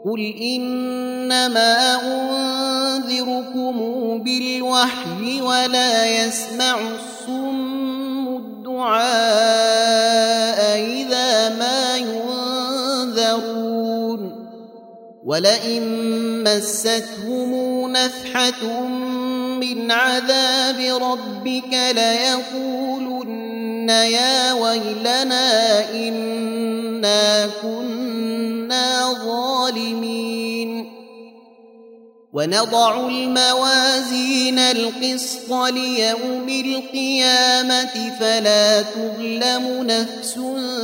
قل إنما أنذركم بالوحي ولا يسمع الصم الدعاء إذا ما ينذرون ولئن مستهم نفحة من عذاب ربك ليقولن يا ويلنا إنا كنا ظالمين ونضع الموازين القسط ليوم القيامة فلا تظلم نفس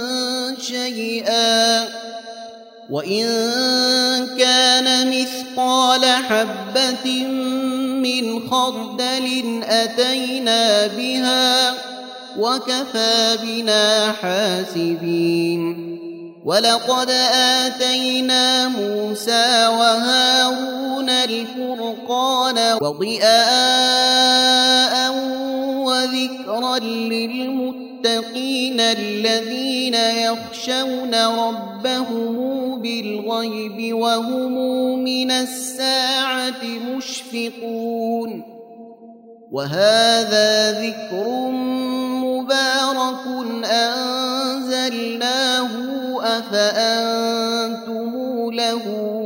شيئا وإن كان مثقال حبة من خردل أتينا بها وكفى بنا حاسبين ولقد آتينا موسى وهارون الفرقان وضياء وذكرا للمتقين الذين يخشون ربهم بالغيب وهم من الساعة مشفقون وهذا ذكر مبارك أنزلناه أفأنتم له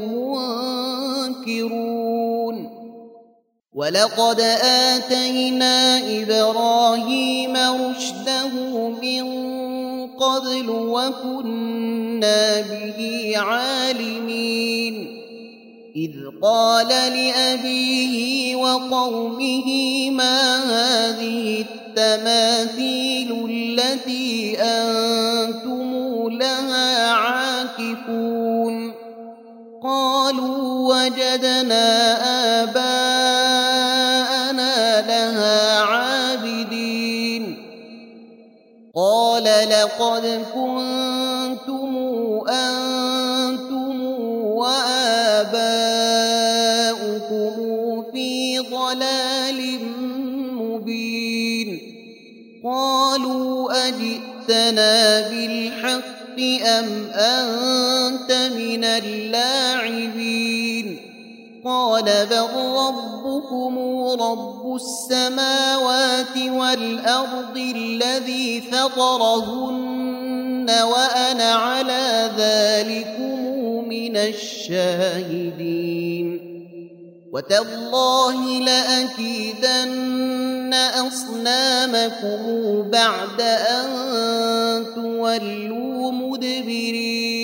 منكرون ولقد آتينا إبراهيم رشده من قبل وكنا به عالمين إذ قال لأبيه وقومه ما هذه التماثيل التي أنتم لها عاكفون قالوا وجدنا آباءنا لها عابدين قال لقد كنتم أنتم وآباؤكم في ضلال مبين قالوا أجئتنا بالحق أم أنت من اللاعبين قال بل ربكم رب السماوات والأرض الذي فطرهن وأنا على ذلكم من الشاهدين وتالله لأكيدن أصنامكم بعد أن تولوا مدبرين